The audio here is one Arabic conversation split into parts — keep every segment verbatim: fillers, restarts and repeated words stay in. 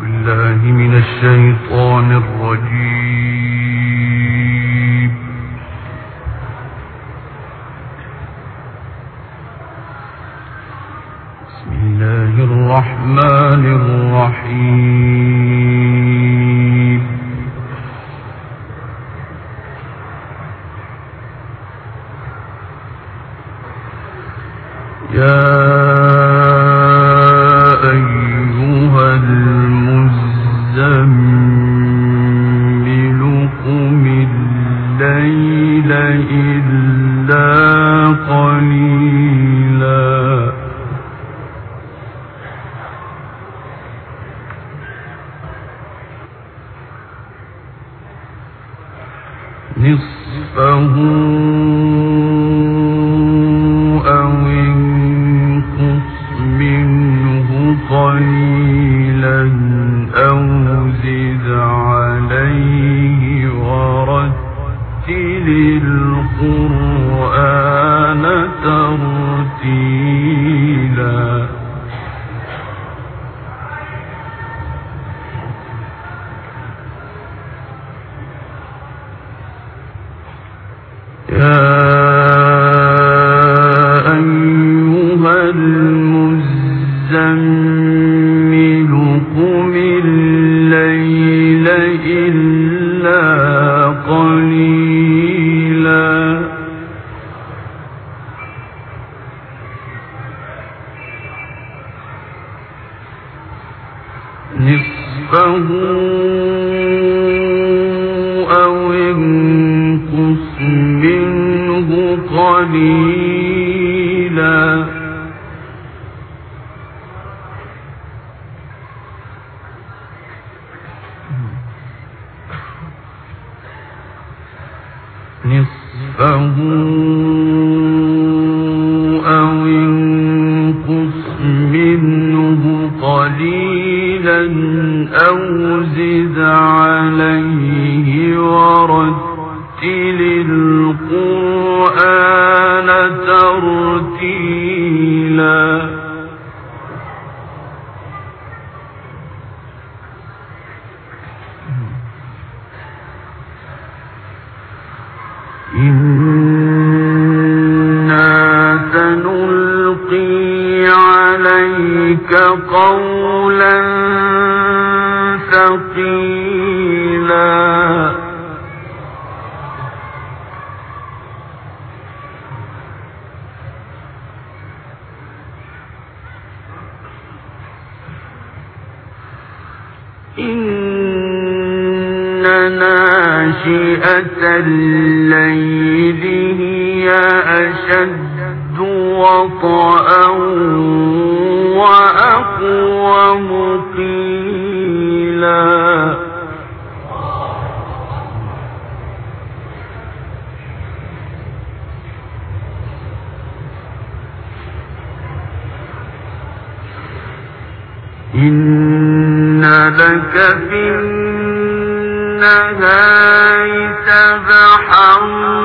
بالله من الشيطان الرجيم. بسم الله الرحمن الرحيم. يا أيها المزمل قم الليل إلا قليلا نصفه قليلا أو زد عليه ورتل القرآن ترتيلا يا أيها المزمل قم الليل إلا قليلا نصفه أو انقص منه قليلا نصفه أو انقص منه قليلا أو زد عليه ورتل القرآن ترتيلا إنا سنلقي عليك قولا ثقيلا إن ناشئة الليل هي أشد وطئا وأقوم قيلا إن لك في النهار سبحا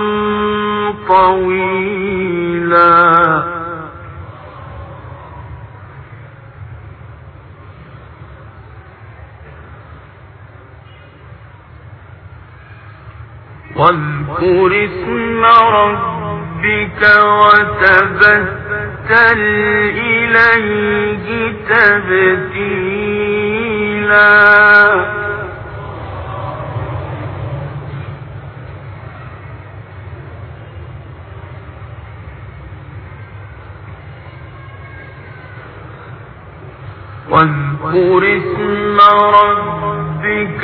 طويلا واذكر اسم ربك وتبتل إليه تبتيلا واذكر اسم ربك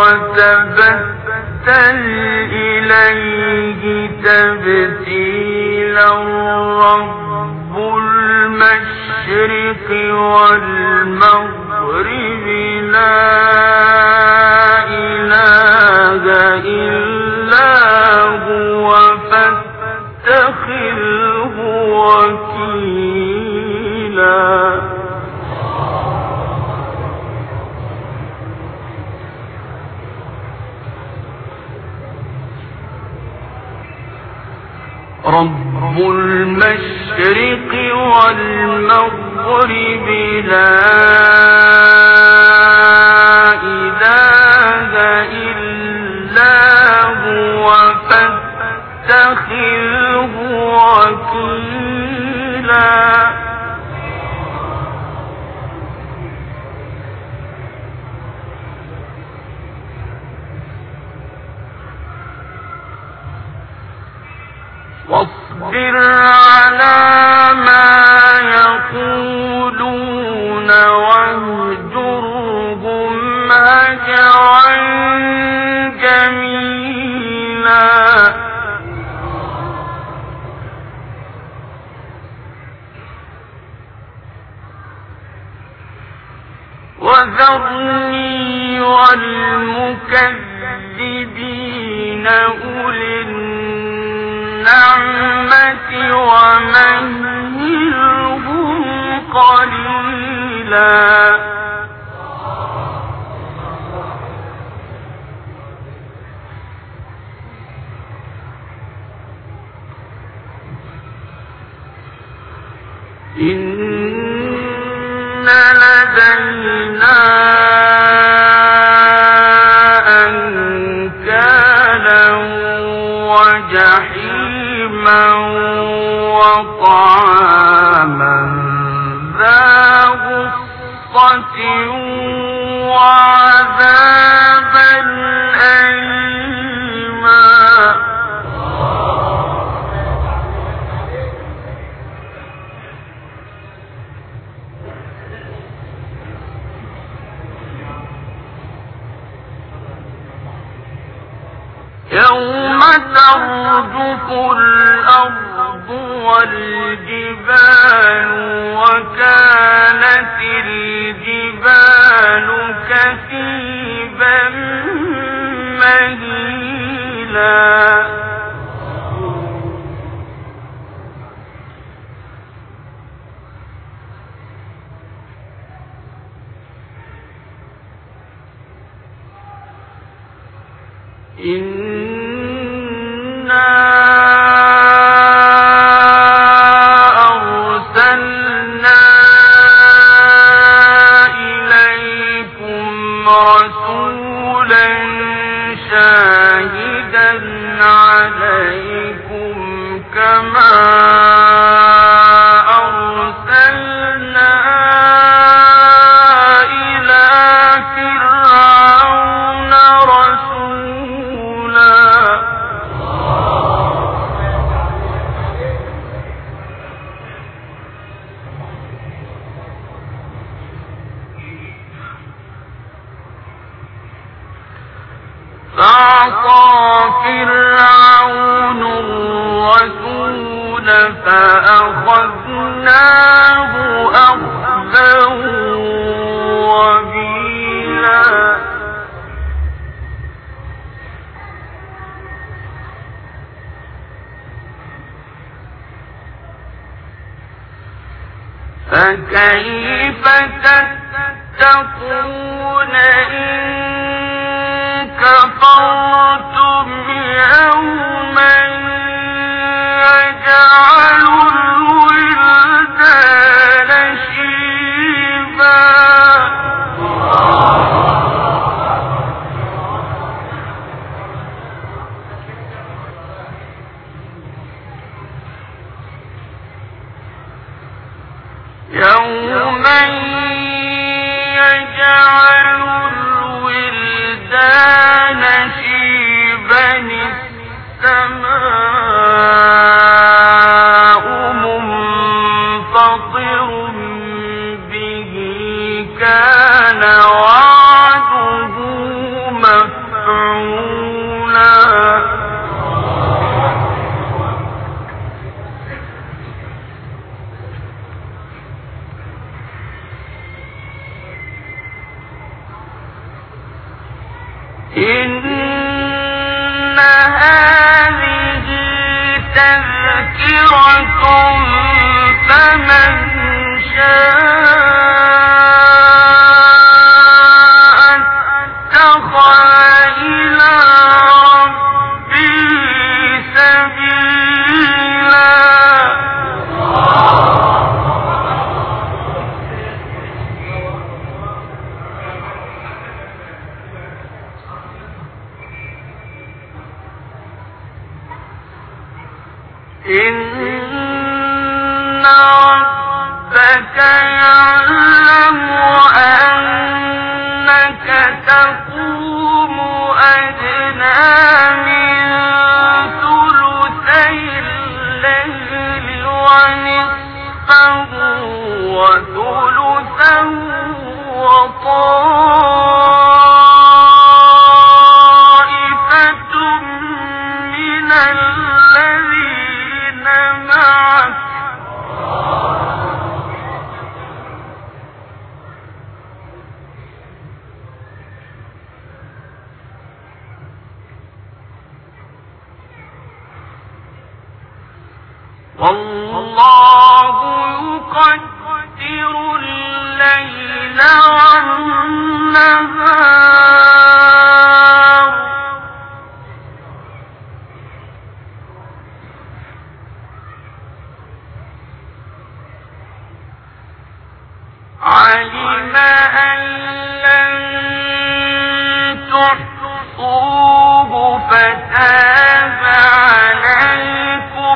وتبتل إليه تبتيلا رب المشرق والمغرب لا إله إلا هو فاتخذه وكيلا رب المشرق والمغرب لا على ما يقولون واهجرهم هجرا جميلا وذرني والمكذبين أولي النعمة ومهلهم قليلا إن لدينا أنكالا وجحيما وطعاما ذا غصة وعذابا أليما يوم ترجف الأرض والجبال وكانت الجبال كثيبا مهيلا إنا أرسلنا إليكم رسولا شاهدا عليكم كما أرسلنا إلى فرعون رسولا فعصى فرعون الرسول فأخذناه أخذا وبيلا فكيف تتقون إن كفرتم يوما يجعل الولدان شيبا يوما يجعل الولدان شيبا السماء منفطر به كان وعده مفعولا إن هذه تذكرة فمن شاء اتخذ إلى ربه سبيلا إن ربك يعلم أنك تقوم أدنى من ثلثي الليل وثلثا وطائفة من الذين معك والله يقدر الليل والنهار علم أن لن تحصوه فتاب عليكم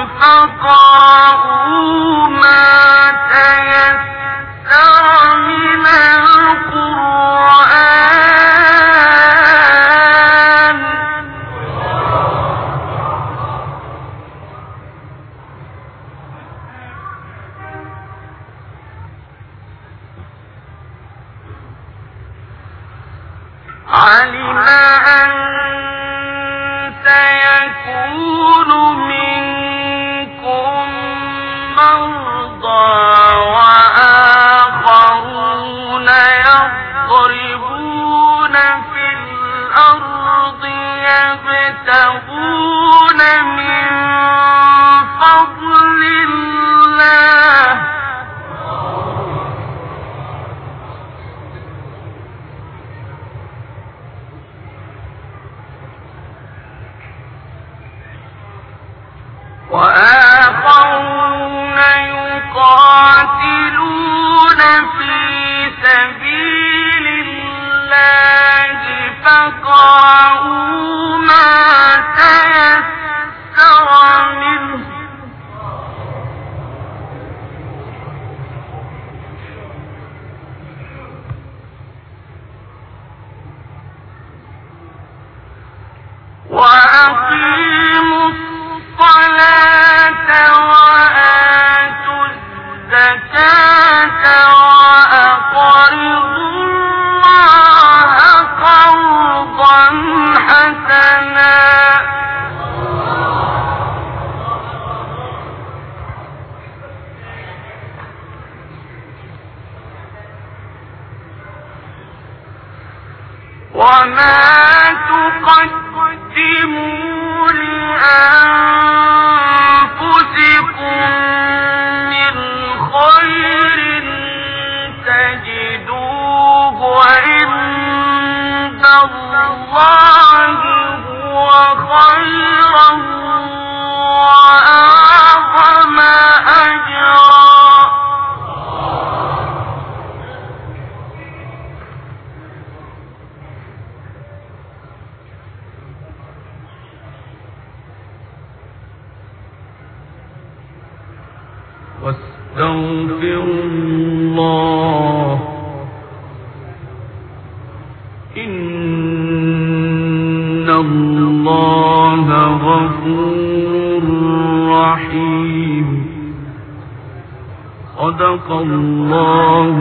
فقرأوا ما تيسر من القرآن علم أن سيكون منكم مرضى وآخرون يضربون في الأرض يبتغون من فضل الله وآخرون يقاتلون في سبيل الله فقرأوا ما تيسر منه وأقيموا الصلاة وآتوا الزكاة وأقرضوا الله قرضا حسنا وما تقدموا لأنفسكم من خير تجدوه عند الله هو خيرا وأعظم أجرا واستغفروا الله إن الله غفور رحيم صدق الله